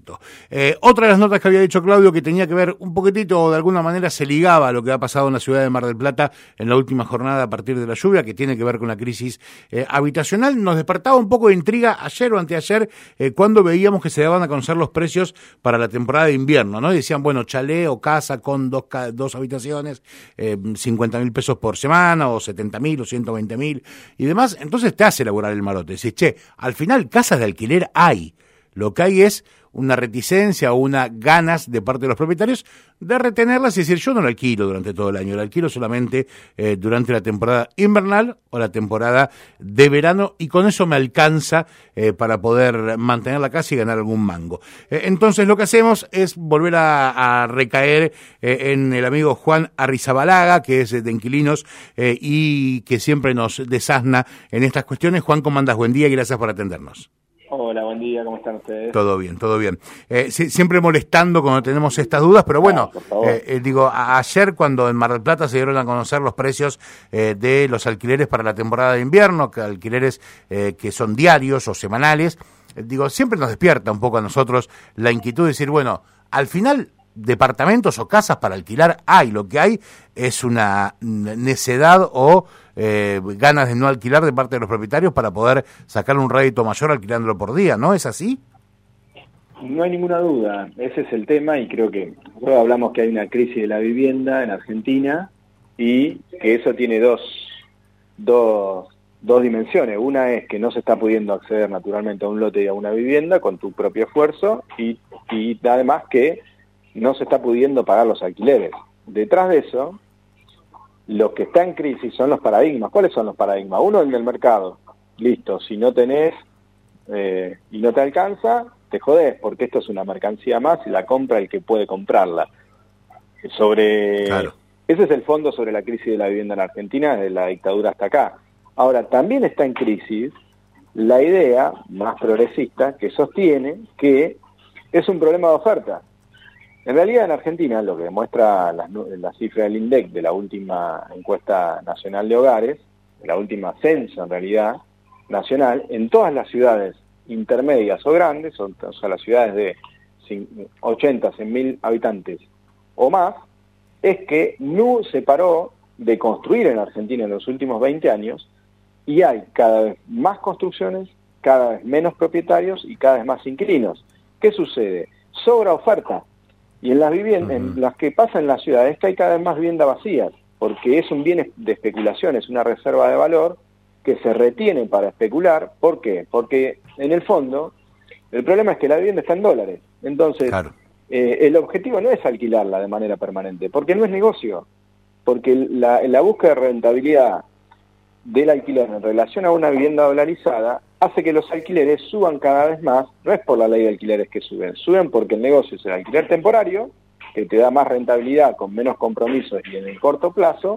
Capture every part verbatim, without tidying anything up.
tránsito. Eh, otra de las notas que había dicho Claudio, que tenía que ver un poquitito, o de alguna manera se ligaba a lo que ha pasado en la ciudad de Mar del Plata en la última jornada a partir de la lluvia, que tiene que ver con la crisis eh, habitacional. Nos despertaba un poco de intriga ayer o anteayer eh, cuando veíamos que se daban a conocer los precios para la temporada de invierno, ¿no? Y decían, bueno, chalet o casa con dos, dos habitaciones, eh, cincuenta mil pesos por semana, o setenta mil, o ciento veinte mil, y demás. Entonces te hace elaborar el marote. Decís, che, al final casas de alquiler hay. Lo que hay es una reticencia o una ganas de parte de los propietarios de retenerlas y decir, yo no la alquilo durante todo el año, la alquilo solamente eh, durante la temporada invernal o la temporada de verano, y con eso me alcanza eh, para poder mantener la casa y ganar algún mango. Eh, entonces lo que hacemos es volver a, a recaer eh, en el amigo Juan Arrizabalaga, que es de Inquilinos eh, y que siempre nos desasna en estas cuestiones. Juan, ¿cómo andás? Buen día y gracias por atendernos. Hola, buen día, ¿cómo están ustedes? Todo bien, todo bien. Eh, si, siempre molestando cuando tenemos estas dudas, pero bueno, ah, eh, eh, digo, a, ayer cuando en Mar del Plata se dieron a conocer los precios eh, de los alquileres para la temporada de invierno, que alquileres eh, que son diarios o semanales, eh, digo, siempre nos despierta un poco a nosotros la inquietud de decir, bueno, al final departamentos o casas para alquilar hay, lo que hay es una necedad o eh, ganas de no alquilar de parte de los propietarios para poder sacar un rédito mayor alquilándolo por día, ¿no es así? No hay ninguna duda, ese es el tema, y creo que nosotros hablamos que hay una crisis de la vivienda en Argentina y que eso tiene dos, dos, dos dimensiones. Una es que no se está pudiendo acceder naturalmente a un lote y a una vivienda con tu propio esfuerzo, y, y además que no se está pudiendo pagar los alquileres. Detrás de eso, lo que está en crisis son los paradigmas. ¿Cuáles son los paradigmas? Uno, el del mercado. Listo, si no tenés eh, y no te alcanza, te jodés, porque esto es una mercancía más y la compra el que puede comprarla. Sobre Claro. Ese es el fondo sobre la crisis de la vivienda en Argentina, desde la dictadura hasta acá. Ahora, también está en crisis la idea más progresista que sostiene que es un problema de oferta. En realidad, en Argentina, lo que demuestra la, la cifra del INDEC de la última encuesta nacional de hogares, de la última censo, en realidad, nacional, en todas las ciudades intermedias o grandes, o, o sea, las ciudades de ochenta, cien mil habitantes o más, es que no se paró de construir en Argentina en los últimos veinte años, y hay cada vez más construcciones, cada vez menos propietarios y cada vez más inquilinos. ¿Qué sucede? Sobra oferta. Y en las viviendas, uh-huh. en las que pasa en las ciudades, que hay cada vez más viviendas vacías, porque es un bien de especulación, es una reserva de valor que se retiene para especular. ¿Por qué? Porque en el fondo, el problema es que la vivienda está en dólares. Entonces, Claro. eh, el objetivo no es alquilarla de manera permanente, porque no es negocio. Porque la, la búsqueda de rentabilidad del alquiler en relación a una vivienda dolarizada hace que los alquileres suban cada vez más. No es por la ley de alquileres que suben, suben porque el negocio es el alquiler temporario, que te da más rentabilidad con menos compromisos y en el corto plazo,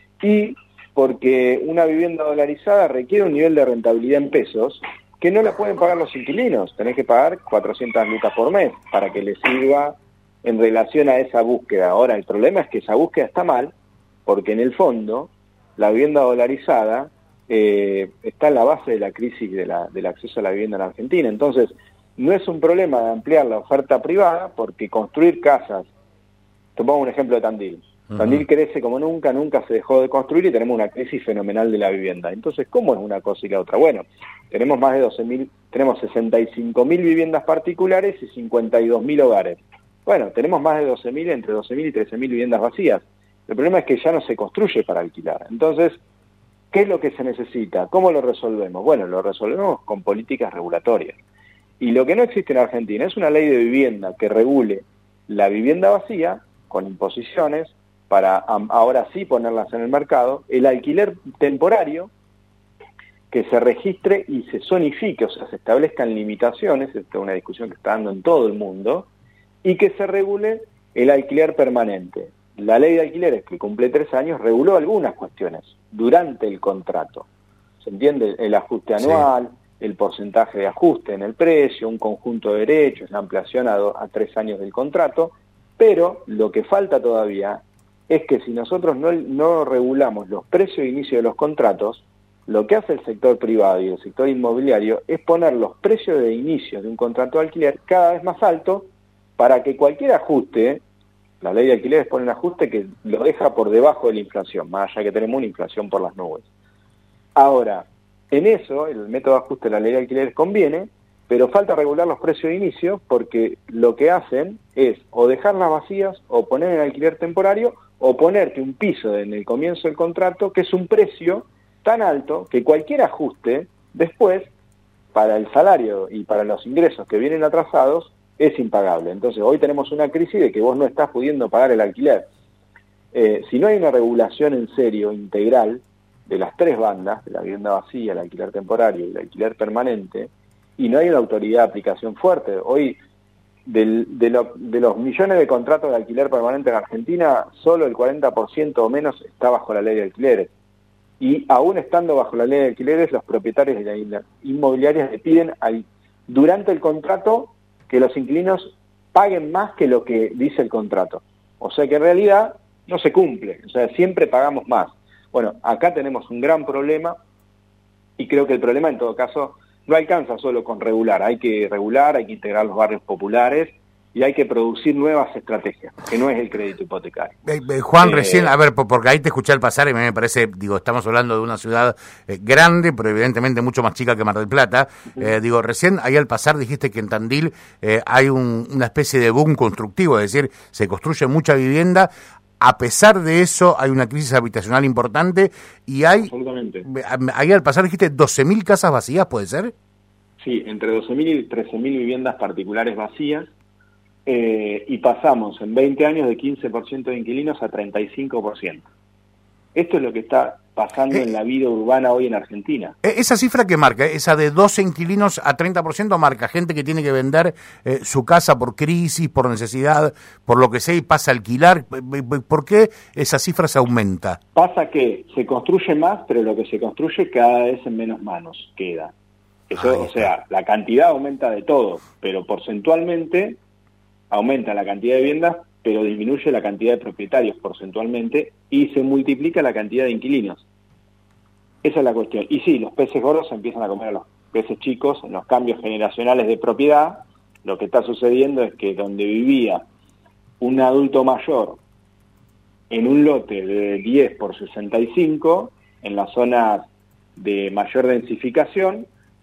y porque una vivienda dolarizada requiere un nivel de rentabilidad en pesos que no la pueden pagar los inquilinos. Tenés que pagar cuatrocientas lucas por mes para que les sirva en relación a esa búsqueda. Ahora, el problema es que esa búsqueda está mal, porque en el fondo la vivienda dolarizada eh, está en la base de la crisis de la, del acceso a la vivienda en Argentina. Entonces, no es un problema de ampliar la oferta privada, porque construir casas, tomamos un ejemplo de Tandil, uh-huh. Tandil crece como nunca, nunca se dejó de construir y tenemos una crisis fenomenal de la vivienda. Entonces, ¿cómo es una cosa y la otra? Bueno, tenemos más de doce mil, tenemos sesenta y cinco mil viviendas particulares y cincuenta y dos mil hogares. Bueno, tenemos más de doce mil, entre doce mil y trece mil viviendas vacías. El problema es que ya no se construye para alquilar. Entonces, ¿qué es lo que se necesita? ¿Cómo lo resolvemos? Bueno, lo resolvemos con políticas regulatorias. Y lo que no existe en Argentina es una ley de vivienda que regule la vivienda vacía con imposiciones para ahora sí ponerlas en el mercado, el alquiler temporario, que se registre y se zonifique, o sea, se establezcan limitaciones, esta es una discusión que está dando en todo el mundo, y que se regule el alquiler permanente. La ley de alquileres, que cumple tres años, reguló algunas cuestiones durante el contrato. ¿Se entiende? El ajuste anual, sí. El porcentaje de ajuste en el precio, un conjunto de derechos, la ampliación a, do, a tres años del contrato, pero lo que falta todavía es que si nosotros no, no regulamos los precios de inicio de los contratos, Lo que hace el sector privado y el sector inmobiliario es poner los precios de inicio de un contrato de alquiler cada vez más altos para que cualquier ajuste, la ley de alquileres pone un ajuste que lo deja por debajo de la inflación, más allá que tenemos una inflación por las nubes. Ahora, en eso, el método de ajuste de la ley de alquileres conviene, pero falta regular los precios de inicio porque lo que hacen es o dejarlas vacías o poner en alquiler temporario o ponerte un piso en el comienzo del contrato que es un precio tan alto que cualquier ajuste después para el salario y para los ingresos que vienen atrasados es impagable. Entonces hoy tenemos una crisis de que vos no estás pudiendo pagar el alquiler. Eh, si no hay una regulación en serio, integral, de las tres bandas, de la vivienda vacía, el alquiler temporario y el alquiler permanente, y no hay una autoridad de aplicación fuerte. Hoy, del, de, lo, de los millones de contratos de alquiler permanente en Argentina, solo el cuarenta por ciento o menos está bajo la ley de alquileres. Y aún estando bajo la ley de alquileres, los propietarios de las inmobiliarias le piden al, durante el contrato que los inquilinos paguen más que lo que dice el contrato. O sea que en realidad no se cumple, o sea, siempre pagamos más. Bueno, acá tenemos un gran problema y creo que el problema en todo caso no alcanza solo con regular, hay que regular, hay que integrar los barrios populares y hay que producir nuevas estrategias, que no es el crédito hipotecario. Eh, eh, Juan, eh, recién, a ver, porque ahí te escuché al pasar y me parece, digo, estamos hablando de una ciudad eh, grande, pero evidentemente mucho más chica que Mar del Plata. Uh-huh. Eh, digo, recién ahí al pasar dijiste que en Tandil eh, hay un, una especie de boom constructivo, es decir, se construye mucha vivienda. A pesar de eso, hay una crisis habitacional importante y hay... Absolutamente. Ahí al pasar dijiste doce mil casas vacías, ¿puede ser? Sí, entre doce mil y trece mil viviendas particulares vacías. Eh, y pasamos en veinte años de quince por ciento de inquilinos a treinta y cinco por ciento. Esto es lo que está pasando eh, en la vida urbana hoy en Argentina. Esa cifra que marca, esa de doce inquilinos a treinta por ciento, marca gente que tiene que vender eh, su casa por crisis, por necesidad, por lo que sea, y pasa a alquilar. ¿Por qué esa cifra se aumenta? Pasa que se construye más, pero lo que se construye cada vez en menos manos queda. Eso, o sea, la cantidad aumenta de todo, pero porcentualmente aumenta la cantidad de viviendas, pero disminuye la cantidad de propietarios porcentualmente y se multiplica la cantidad de inquilinos. Esa es la cuestión. Y sí, los peces gordos empiezan a comer a los peces chicos en los cambios generacionales de propiedad. Lo que está sucediendo es que donde vivía un adulto mayor en un lote de diez por sesenta y cinco, en las zonas de mayor densificación,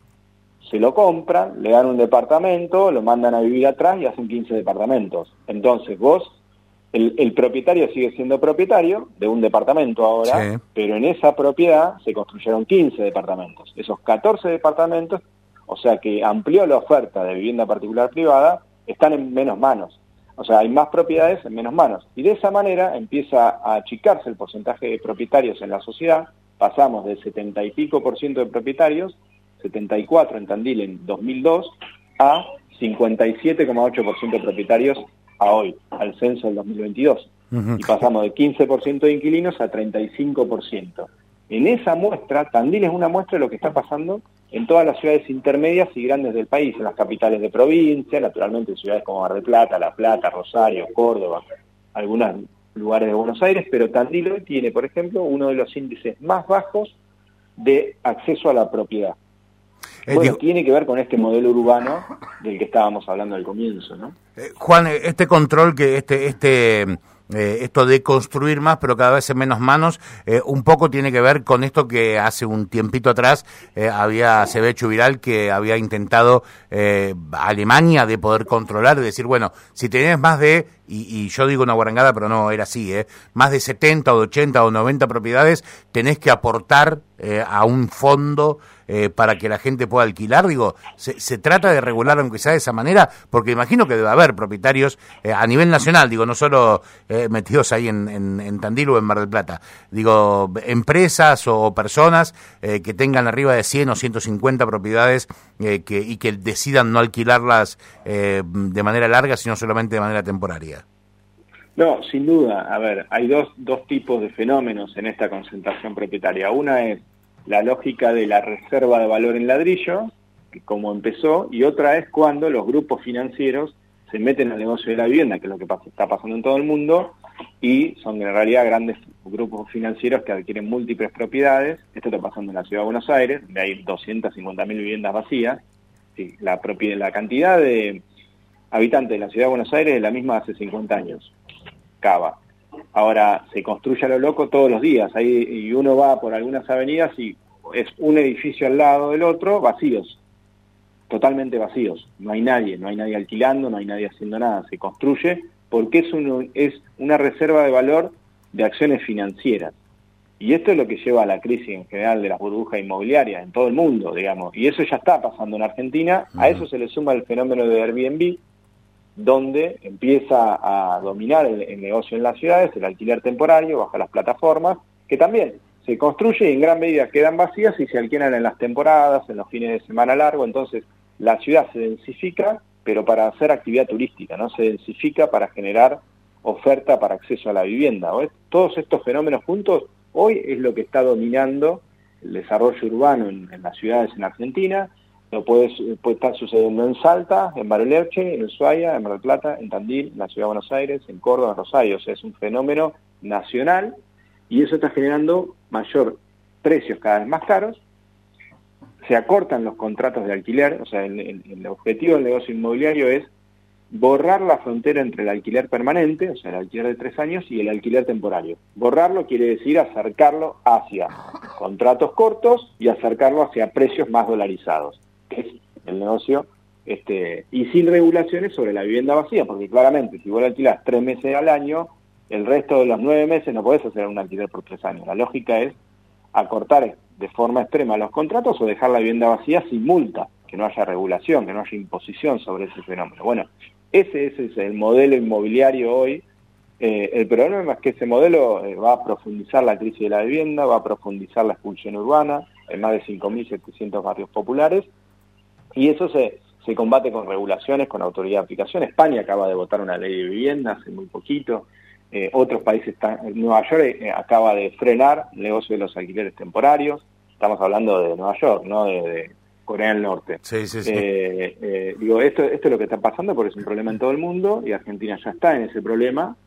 se lo compran, le dan un departamento, lo mandan a vivir atrás y hacen quince departamentos. Entonces vos, el, el propietario sigue siendo propietario de un departamento ahora, sí, pero en esa propiedad se construyeron quince departamentos. Esos catorce departamentos, o sea que amplió la oferta de vivienda particular privada, están en menos manos. O sea, hay más propiedades en menos manos. Y de esa manera empieza a achicarse el porcentaje de propietarios en la sociedad. Pasamos del setenta y pico por ciento de propietarios, setenta y cuatro en Tandil en dos mil dos, a cincuenta y siete coma ocho por ciento de propietarios a hoy, al censo del dos mil veintidós. Uh-huh. Y pasamos de quince por ciento de inquilinos a treinta y cinco por ciento. En esa muestra, Tandil es una muestra de lo que está pasando en todas las ciudades intermedias y grandes del país, en las capitales de provincia, naturalmente ciudades como Mar del Plata, La Plata, Rosario, Córdoba, algunos lugares de Buenos Aires, pero Tandil hoy tiene, por ejemplo, uno de los índices más bajos de acceso a la propiedad. Bueno, eh, digo, tiene que ver con este modelo urbano del que estábamos hablando al comienzo, ¿no? Eh, Juan, este control, que este este eh, esto de construir más pero cada vez en menos manos, eh, un poco tiene que ver con esto que hace un tiempito atrás eh, había se había hecho viral, que había intentado eh, Alemania de poder controlar, de decir, bueno, si tenés más de, y, y yo digo una guarangada, pero no era así, eh, más de setenta o de ochenta o noventa propiedades, tenés que aportar eh, a un fondo eh, para que la gente pueda alquilar. Digo, se, se trata de regular aunque sea de esa manera, porque imagino que debe haber propietarios eh, a nivel nacional, digo, no solo eh, metidos ahí en, en, en Tandil o en Mar del Plata, digo, empresas o personas eh, que tengan arriba de cien o ciento cincuenta propiedades eh, que, y que decidan no alquilarlas eh, de manera larga, sino solamente de manera temporaria. No, sin duda. A ver, hay dos, dos tipos de fenómenos en esta concentración propietaria. Una es la lógica de la reserva de valor en ladrillo, que como empezó, y otra es cuando los grupos financieros se meten al negocio de la vivienda, que es lo que pasa, está pasando en todo el mundo, y son en realidad grandes grupos financieros que adquieren múltiples propiedades. Esto está pasando en la Ciudad de Buenos Aires, donde hay doscientas cincuenta mil viviendas vacías. Sí, la, propiedad, la cantidad de habitantes de la Ciudad de Buenos Aires es la misma hace cincuenta años. Cava. Ahora, se construye a lo loco todos los días, ahí, y uno va por algunas avenidas y es un edificio al lado del otro, vacíos, totalmente vacíos. No hay nadie, no hay nadie alquilando, no hay nadie haciendo nada. Se construye porque es, uno, es una reserva de valor de acciones financieras. Y esto es lo que lleva a la crisis en general de las burbujas inmobiliarias en todo el mundo, digamos. Y eso ya está pasando en Argentina. A eso se le suma el fenómeno de Airbnb, donde empieza a dominar el, el negocio en las ciudades, el alquiler temporario, bajo las plataformas, que también se construye y en gran medida quedan vacías y se alquilan en las temporadas, en los fines de semana largo. Entonces la ciudad se densifica, pero para hacer actividad turística, no se densifica para generar oferta para acceso a la vivienda. Todos estos fenómenos juntos hoy es lo que está dominando el desarrollo urbano en, en las ciudades en Argentina. Lo puede, puede estar sucediendo en Salta, en Bariloche, en Ushuaia, en Mar del Plata, en Tandil, en la Ciudad de Buenos Aires, en Córdoba, en Rosario. O sea, es un fenómeno nacional y eso está generando mayor precios cada vez más caros. Se acortan los contratos de alquiler, o sea, el, el, el objetivo del negocio inmobiliario es borrar la frontera entre el alquiler permanente, o sea, el alquiler de tres años, y el alquiler temporario. Borrarlo quiere decir acercarlo hacia contratos cortos y acercarlo hacia precios más dolarizados, que es el negocio, este, y sin regulaciones sobre la vivienda vacía, porque claramente si vos la alquilás tres meses al año, el resto de los nueve meses no podés hacer un alquiler por tres años. La lógica es acortar de forma extrema los contratos o dejar la vivienda vacía sin multa, que no haya regulación, que no haya imposición sobre ese fenómeno. Bueno, ese, ese es el modelo inmobiliario hoy. Eh, el problema es que ese modelo eh, va a profundizar la crisis de la vivienda, va a profundizar la expulsión urbana, hay más de cinco mil setecientos barrios populares, y eso se, se combate con regulaciones, con autoridad de aplicación. España acaba de votar una ley de vivienda hace muy poquito. Eh, otros países, están, Nueva York eh, acaba de frenar el negocio de los alquileres temporarios. Estamos hablando de Nueva York, no de, de Corea del Norte. Sí, sí, sí. Eh, eh, digo, esto, esto es lo que está pasando porque es un problema en todo el mundo y Argentina ya está en ese problema.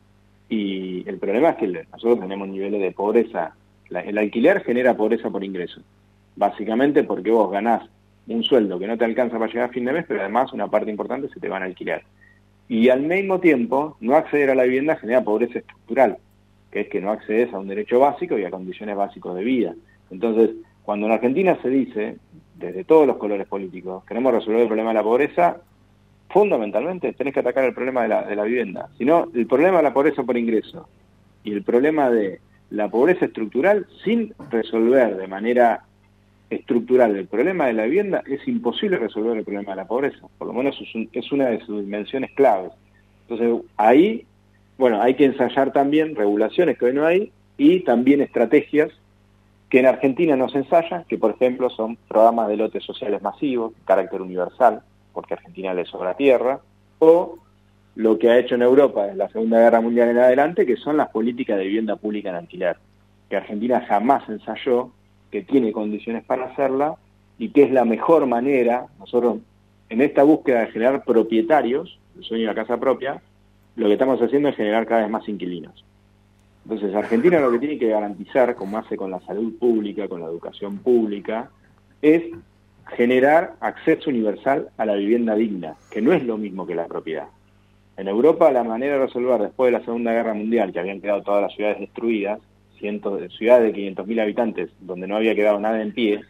Y el problema es que nosotros tenemos niveles de pobreza. La, el alquiler genera pobreza por ingreso. Básicamente porque vos ganás un sueldo que no te alcanza para llegar a fin de mes, pero además una parte importante se te van a alquilar. Y al mismo tiempo, no acceder a la vivienda genera pobreza estructural, que es que no accedes a un derecho básico y a condiciones básicas de vida. Entonces, cuando en Argentina se dice, desde todos los colores políticos, queremos resolver el problema de la pobreza, fundamentalmente tenés que atacar el problema de la, de la vivienda. Si no, el problema de la pobreza por ingreso y el problema de la pobreza estructural, sin resolver de manera estructural el problema de la vivienda, es imposible resolver el problema de la pobreza. Por lo menos es, un, es una de sus dimensiones claves. Entonces, ahí, bueno, hay que ensayar también regulaciones que hoy no hay y también estrategias que en Argentina no se ensayan, que por ejemplo son programas de lotes sociales masivos, de carácter universal, porque a Argentina le sobra tierra, o lo que ha hecho en Europa desde la Segunda Guerra Mundial en adelante, que son las políticas de vivienda pública en alquiler, que Argentina jamás ensayó, que tiene condiciones para hacerla, y que es la mejor manera. Nosotros, en esta búsqueda de generar propietarios, el sueño de la casa propia, lo que estamos haciendo es generar cada vez más inquilinos. Entonces, Argentina lo que tiene que garantizar, como hace con la salud pública, con la educación pública, es generar acceso universal a la vivienda digna, que no es lo mismo que la propiedad. En Europa, la manera de resolver después de la Segunda Guerra Mundial, que habían quedado todas las ciudades destruidas, cientos de ciudades de quinientos mil habitantes, donde no había quedado nada en pie,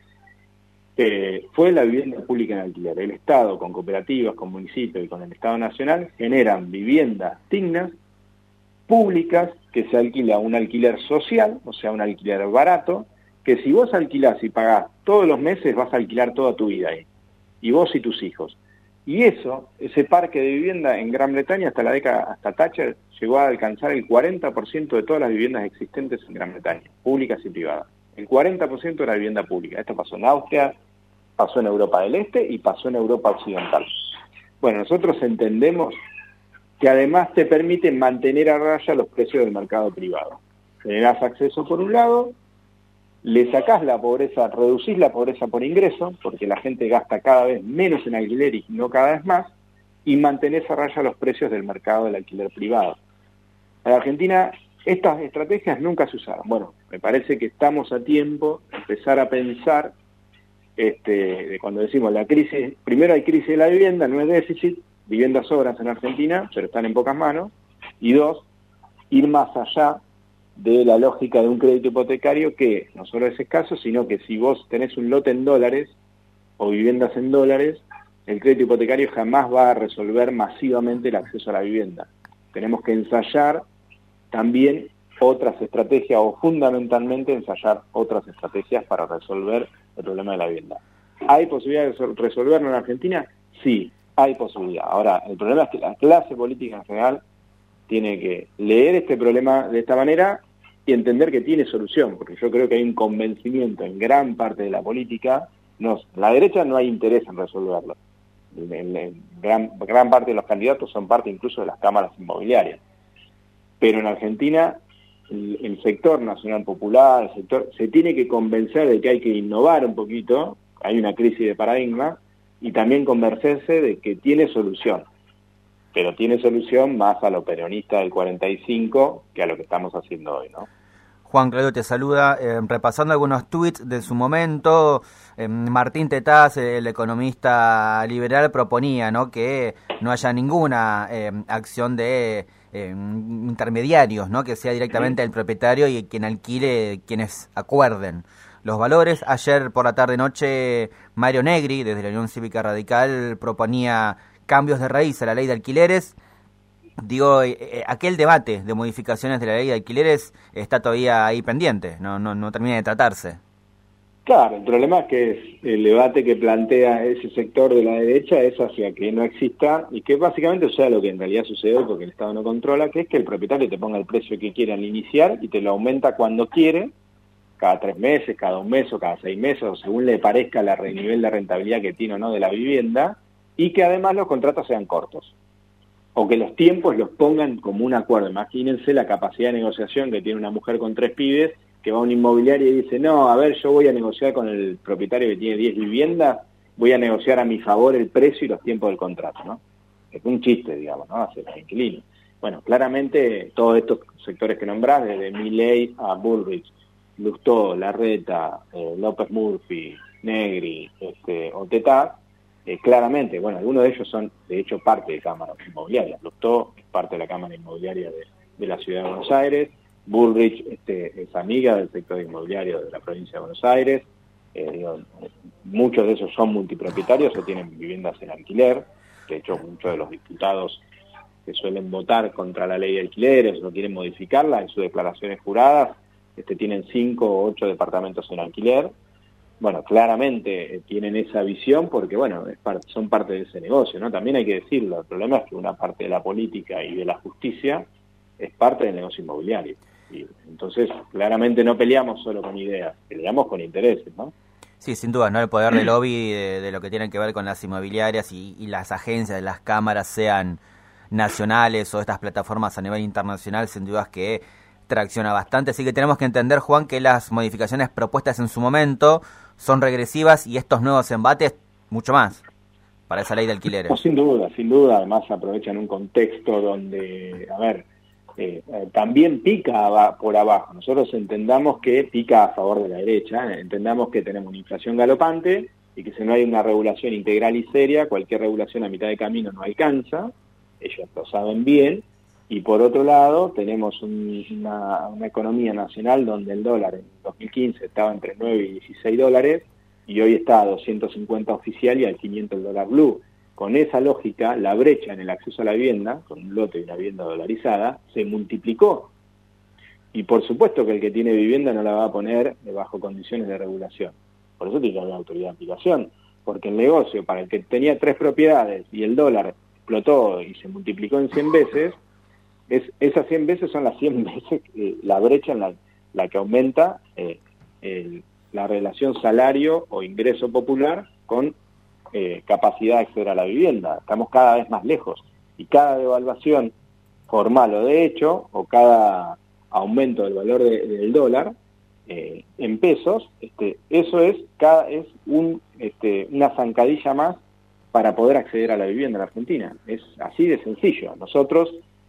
eh, fue la vivienda pública en alquiler. El Estado, con cooperativas, con municipios y con el Estado Nacional, generan viviendas dignas, públicas, que se alquila un alquiler social, o sea, un alquiler barato, que si vos alquilás y pagás todos los meses, vas a alquilar toda tu vida ahí, y vos y tus hijos. Y eso, ese parque de vivienda en Gran Bretaña, hasta la década, hasta Thatcher, llegó a alcanzar el cuarenta por ciento de todas las viviendas existentes en Gran Bretaña, públicas y privadas. El cuarenta por ciento era vivienda pública. Esto pasó en Austria, pasó en Europa del Este y pasó en Europa Occidental. Bueno, nosotros entendemos que además te permite mantener a raya los precios del mercado privado. Generás acceso por un lado, le sacás la pobreza, reducís la pobreza por ingreso, porque la gente gasta cada vez menos en alquiler y no cada vez más, y mantenés a raya los precios del mercado del alquiler privado. En Argentina estas estrategias nunca se usaron. Bueno, me parece que estamos a tiempo de empezar a pensar, este, de cuando decimos la crisis, primero hay crisis de la vivienda, no es déficit, viviendas sobran en Argentina, pero están en pocas manos, y dos, ir más allá de la lógica de un crédito hipotecario que no solo es escaso, sino que si vos tenés un lote en dólares o viviendas en dólares, el crédito hipotecario jamás va a resolver masivamente el acceso a la vivienda. Tenemos que ensayar también otras estrategias o fundamentalmente ensayar otras estrategias para resolver el problema de la vivienda. ¿Hay posibilidad de resolverlo en Argentina? Sí, hay posibilidad. Ahora, el problema es que la clase política en general tiene que leer este problema de esta manera y entender que tiene solución, porque yo creo que hay un convencimiento en gran parte de la política, no, en la derecha no hay interés en resolverlo. En, en, en gran, gran parte de los candidatos son parte incluso de las cámaras inmobiliarias. Pero en Argentina el, el sector nacional popular, el sector, se tiene que convencer de que hay que innovar un poquito, hay una crisis de paradigma, y también convencerse de que tiene solución. Pero tiene solución más a lo peronista del cuarenta y cinco que a lo que estamos haciendo hoy, ¿no? Juan Claudio te saluda, eh, repasando algunos tweets de su momento. eh, Martín Tetaz, el economista liberal, proponía, ¿no?, que no haya ninguna eh, acción de eh, intermediarios, ¿no?, que sea directamente el propietario y quien alquile, quienes acuerden los valores. Ayer por la tarde-noche, Mario Negri, desde la Unión Cívica Radical, proponía cambios de raíz a la ley de alquileres. Digo, eh, aquel debate de modificaciones de la ley de alquileres está todavía ahí pendiente, no no no termina de tratarse. Claro, el problema es que el debate que plantea ese sector de la derecha es hacia que no exista, y que básicamente sea lo que en realidad sucede porque el Estado no controla, que es que el propietario te ponga el precio que quiera al iniciar y te lo aumenta cuando quiere, cada tres meses, cada un mes o cada seis meses, o según le parezca la, el nivel de rentabilidad que tiene o no de la vivienda, y que además los contratos sean cortos. O que los tiempos los pongan como un acuerdo. Imagínense la capacidad de negociación que tiene una mujer con tres pibes, que va a una inmobiliaria y dice, no, a ver, yo voy a negociar con el propietario que tiene diez viviendas, voy a negociar a mi favor el precio y los tiempos del contrato, ¿no? Es un chiste, digamos, ¿no?, hacia los inquilinos. Bueno, claramente todos estos sectores que nombrás, desde Milei a Bullrich, Lustó, Larreta, eh, López Murphy, Negri, este, o Tetaz, Eh, claramente, bueno, algunos de ellos son, de hecho, parte de cámaras inmobiliarias. Lustó es parte de la Cámara Inmobiliaria de, de la Ciudad de Buenos Aires, Bullrich este, es amiga del sector inmobiliario de la provincia de Buenos Aires, eh, digo, muchos de esos son multipropietarios o tienen viviendas en alquiler. De hecho, muchos de los diputados que suelen votar contra la ley de alquileres o quieren modificarla, en sus declaraciones juradas, este, tienen cinco o ocho departamentos en alquiler. Bueno, claramente eh, tienen esa visión porque, bueno, es par son parte de ese negocio, ¿no? También hay que decirlo, el problema es que una parte de la política y de la justicia es parte del negocio inmobiliario. Y entonces, claramente no peleamos solo con ideas, peleamos con intereses, ¿no? Sí, sin duda, ¿no? El poder de lobby de, de lo que tiene que ver con las inmobiliarias y, y las agencias de las cámaras, sean nacionales o estas plataformas a nivel internacional, sin dudas que tracciona bastante. Así que tenemos que entender, Juan, que las modificaciones propuestas en su momento son regresivas y estos nuevos embates mucho más para esa ley de alquileres. No, sin duda, sin duda. Además aprovechan un contexto donde, a ver, eh, eh, también pica por abajo. Nosotros entendamos que pica a favor de la derecha, ¿eh? Entendamos que tenemos una inflación galopante y que si no hay una regulación integral y seria, cualquier regulación a mitad de camino no alcanza. Ellos lo saben bien. Y por otro lado, tenemos un, una, una economía nacional donde el dólar en dos mil quince estaba entre nueve y dieciséis dólares y hoy está a doscientos cincuenta oficial y al quinientos el dólar blue. Con esa lógica, la brecha en el acceso a la vivienda, con un lote y una vivienda dolarizada, se multiplicó. Y por supuesto que el que tiene vivienda no la va a poner bajo condiciones de regulación. Por eso tiene que haber autoridad de aplicación. Porque el negocio, para el que tenía tres propiedades y el dólar explotó y se multiplicó en cien veces, Es, esas cien veces son las cien veces eh, la brecha en la, la que aumenta eh, el, la relación salario o ingreso popular con eh, capacidad de acceder a la vivienda. Estamos cada vez más lejos y cada devaluación formal o de hecho o cada aumento del valor de, del dólar eh, en pesos, este, eso es, cada, es un, este, una zancadilla más para poder acceder a la vivienda en Argentina. Es así de sencillo. Nosotros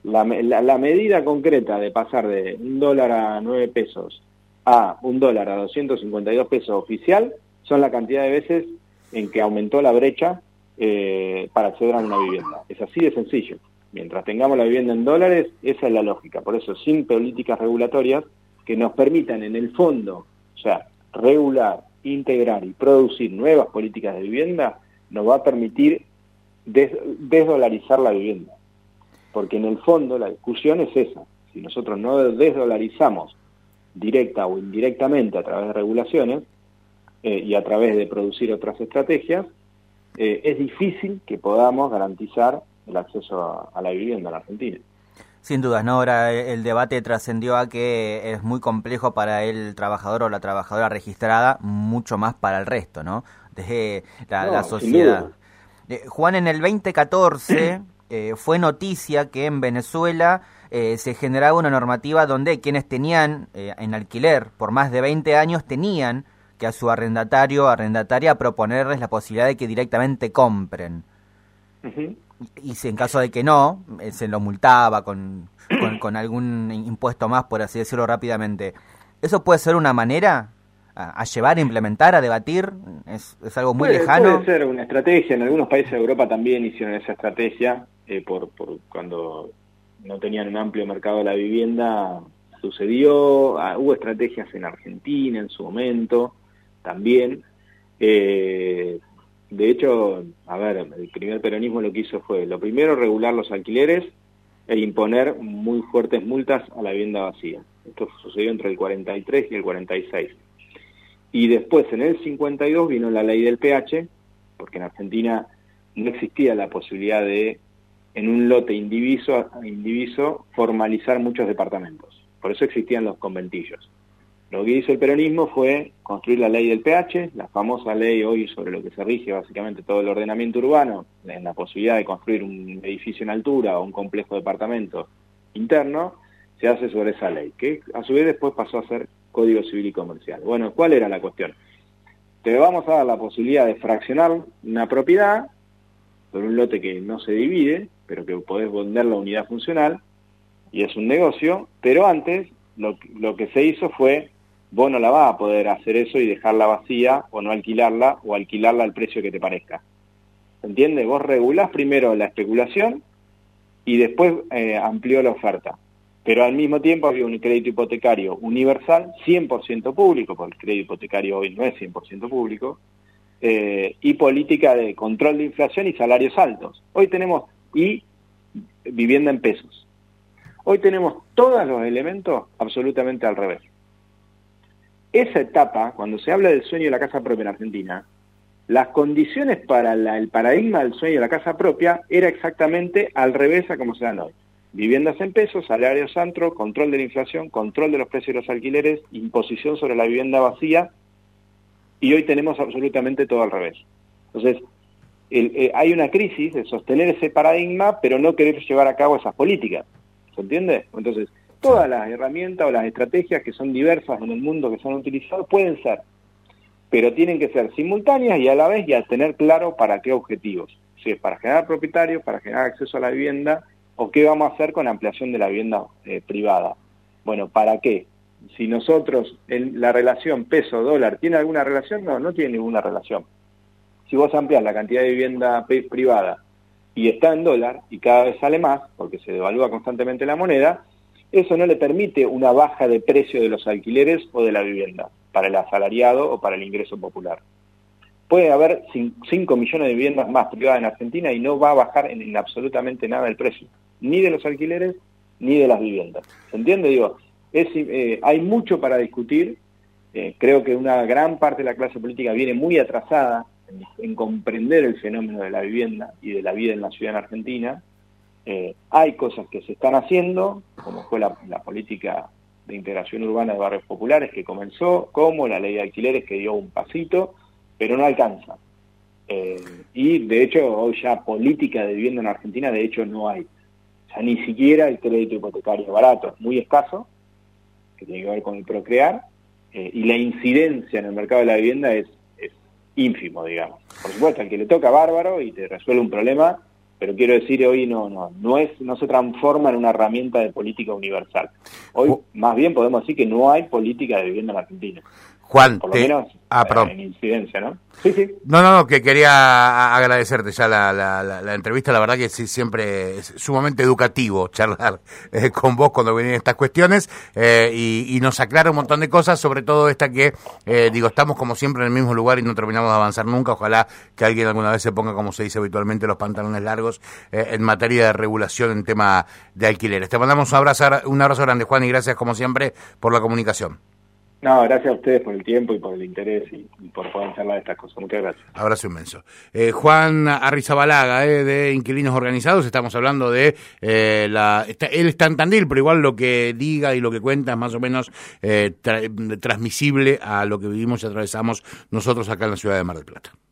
La, la, la medida concreta de pasar de un dólar a nueve pesos a un dólar a doscientos cincuenta y dos pesos oficial son la cantidad de veces en que aumentó la brecha eh, para acceder a una vivienda. Es así de sencillo. Mientras tengamos la vivienda en dólares, esa es la lógica. Por eso, sin políticas regulatorias que nos permitan en el fondo, o sea, regular, integrar y producir nuevas políticas de vivienda, nos va a permitir des desdolarizar la vivienda. Porque en el fondo la discusión es esa. Si nosotros no desdolarizamos directa o indirectamente a través de regulaciones eh, y a través de producir otras estrategias, eh, es difícil que podamos garantizar el acceso a, a la vivienda en Argentina. Sin dudas, ¿no? Ahora el debate trascendió a que es muy complejo para el trabajador o la trabajadora registrada, mucho más para el resto, ¿no? De la, no, la sociedad. Eh, Juan, en el veinte catorce... Eh, fue noticia que en Venezuela eh, se generaba una normativa donde quienes tenían eh, en alquiler por más de veinte años tenían que a su arrendatario o arrendataria proponerles la posibilidad de que directamente compren. Uh-huh. Y si en caso de que no, eh, se lo multaba con, con, con algún impuesto más, por así decirlo rápidamente. ¿Eso puede ser una manera a, a llevar, a implementar, a debatir? ¿Es, es algo muy puede, lejano? Puede ser una estrategia. En algunos países de Europa también hicieron esa estrategia. Eh, por, por cuando no tenían un amplio mercado de la vivienda, sucedió, ah, hubo estrategias en Argentina en su momento, también. Eh, de hecho, a ver, el primer peronismo lo que hizo fue, lo primero, regular los alquileres e imponer muy fuertes multas a la vivienda vacía. Esto sucedió entre el cuarenta y tres y el cuarenta y seis. Y después, en el cincuenta y dos, vino la ley del P H, porque en Argentina no existía la posibilidad de en un lote indiviso, indiviso formalizar muchos departamentos. Por eso existían los conventillos. Lo que hizo el peronismo fue construir la ley del P H, la famosa ley hoy sobre lo que se rige básicamente todo el ordenamiento urbano, en la posibilidad de construir un edificio en altura o un complejo de departamentos interno, se hace sobre esa ley, que a su vez después pasó a ser Código Civil y Comercial. Bueno, ¿cuál era la cuestión? Te vamos a dar la posibilidad de fraccionar una propiedad por un lote que no se divide, pero que podés vender la unidad funcional, y es un negocio, pero antes lo, lo que se hizo fue, vos no la vas a poder hacer eso y dejarla vacía, o no alquilarla, o alquilarla al precio que te parezca. ¿Se entiende? Vos regulás primero la especulación, y después eh, amplió la oferta. Pero al mismo tiempo había un crédito hipotecario universal, cien por ciento público, porque el crédito hipotecario hoy no es cien por ciento público, Eh, y política de control de inflación y salarios altos. Hoy tenemos, y vivienda en pesos. Hoy tenemos todos los elementos absolutamente al revés. Esa etapa, cuando se habla del sueño de la casa propia en Argentina, las condiciones para la, el paradigma del sueño de la casa propia era exactamente al revés a como se dan hoy. Viviendas en pesos, salarios altos, control de la inflación, control de los precios de los alquileres, imposición sobre la vivienda vacía. Y hoy tenemos absolutamente todo al revés. Entonces, el, eh, hay una crisis de sostener ese paradigma, pero no querer llevar a cabo esas políticas. ¿Se entiende? Entonces, todas las herramientas o las estrategias que son diversas en el mundo que se han utilizado pueden ser, pero tienen que ser simultáneas y a la vez ya tener claro para qué objetivos. Si es para generar propietarios, para generar acceso a la vivienda, o qué vamos a hacer con la ampliación de la vivienda eh, privada. Bueno, ¿para qué? Si nosotros, en la relación peso-dólar, ¿tiene alguna relación? No, no tiene ninguna relación. Si vos ampliás la cantidad de vivienda privada y está en dólar, y cada vez sale más, porque se devalúa constantemente la moneda, eso no le permite una baja de precio de los alquileres o de la vivienda, para el asalariado o para el ingreso popular. Puede haber cinco millones de viviendas más privadas en Argentina y no va a bajar en, en absolutamente nada el precio, ni de los alquileres, ni de las viviendas. ¿Se entiende? Digo, Es, eh, hay mucho para discutir. Eh, creo que una gran parte de la clase política viene muy atrasada en, en comprender el fenómeno de la vivienda y de la vida en la ciudad en Argentina. Eh, hay cosas que se están haciendo, como fue la, la política de integración urbana de barrios populares que comenzó, como la ley de alquileres que dio un pasito, pero no alcanza. Eh, y de hecho hoy ya política de vivienda en Argentina de hecho no hay. O sea, ni siquiera el crédito hipotecario barato, es muy escaso, que tiene que ver con el procrear, eh, y la incidencia en el mercado de la vivienda es, es ínfimo, digamos. Por supuesto, al que le toca bárbaro y te resuelve un problema, pero quiero decir, hoy no no no es no se transforma en una herramienta de política universal. Hoy oh. más bien podemos decir que no hay política de vivienda en Argentina. Juan, por lo te... menos ah, eh, en incidencia, ¿no? Sí, sí. No, no, no, que quería agradecerte ya la, la, la, la entrevista. La verdad que sí, siempre es sumamente educativo charlar eh, con vos cuando vienen estas cuestiones eh, y, y nos aclara un montón de cosas, sobre todo esta que, eh, digo, estamos como siempre en el mismo lugar y no terminamos de avanzar nunca. Ojalá que alguien alguna vez se ponga, como se dice habitualmente, los pantalones largos eh, en materia de regulación en tema de alquileres. Te mandamos un abrazo, un abrazo grande, Juan, y gracias como siempre por la comunicación. No, gracias a ustedes por el tiempo y por el interés y, y por poder charlar de estas cosas. Muchas gracias. Abrazo inmenso. Eh, Juan Arrizabalaga, eh, de Inquilinos Organizados, estamos hablando de eh, la... Está, él está en Tandil, pero igual lo que diga y lo que cuenta es más o menos eh, tra- transmisible a lo que vivimos y atravesamos nosotros acá en la ciudad de Mar del Plata.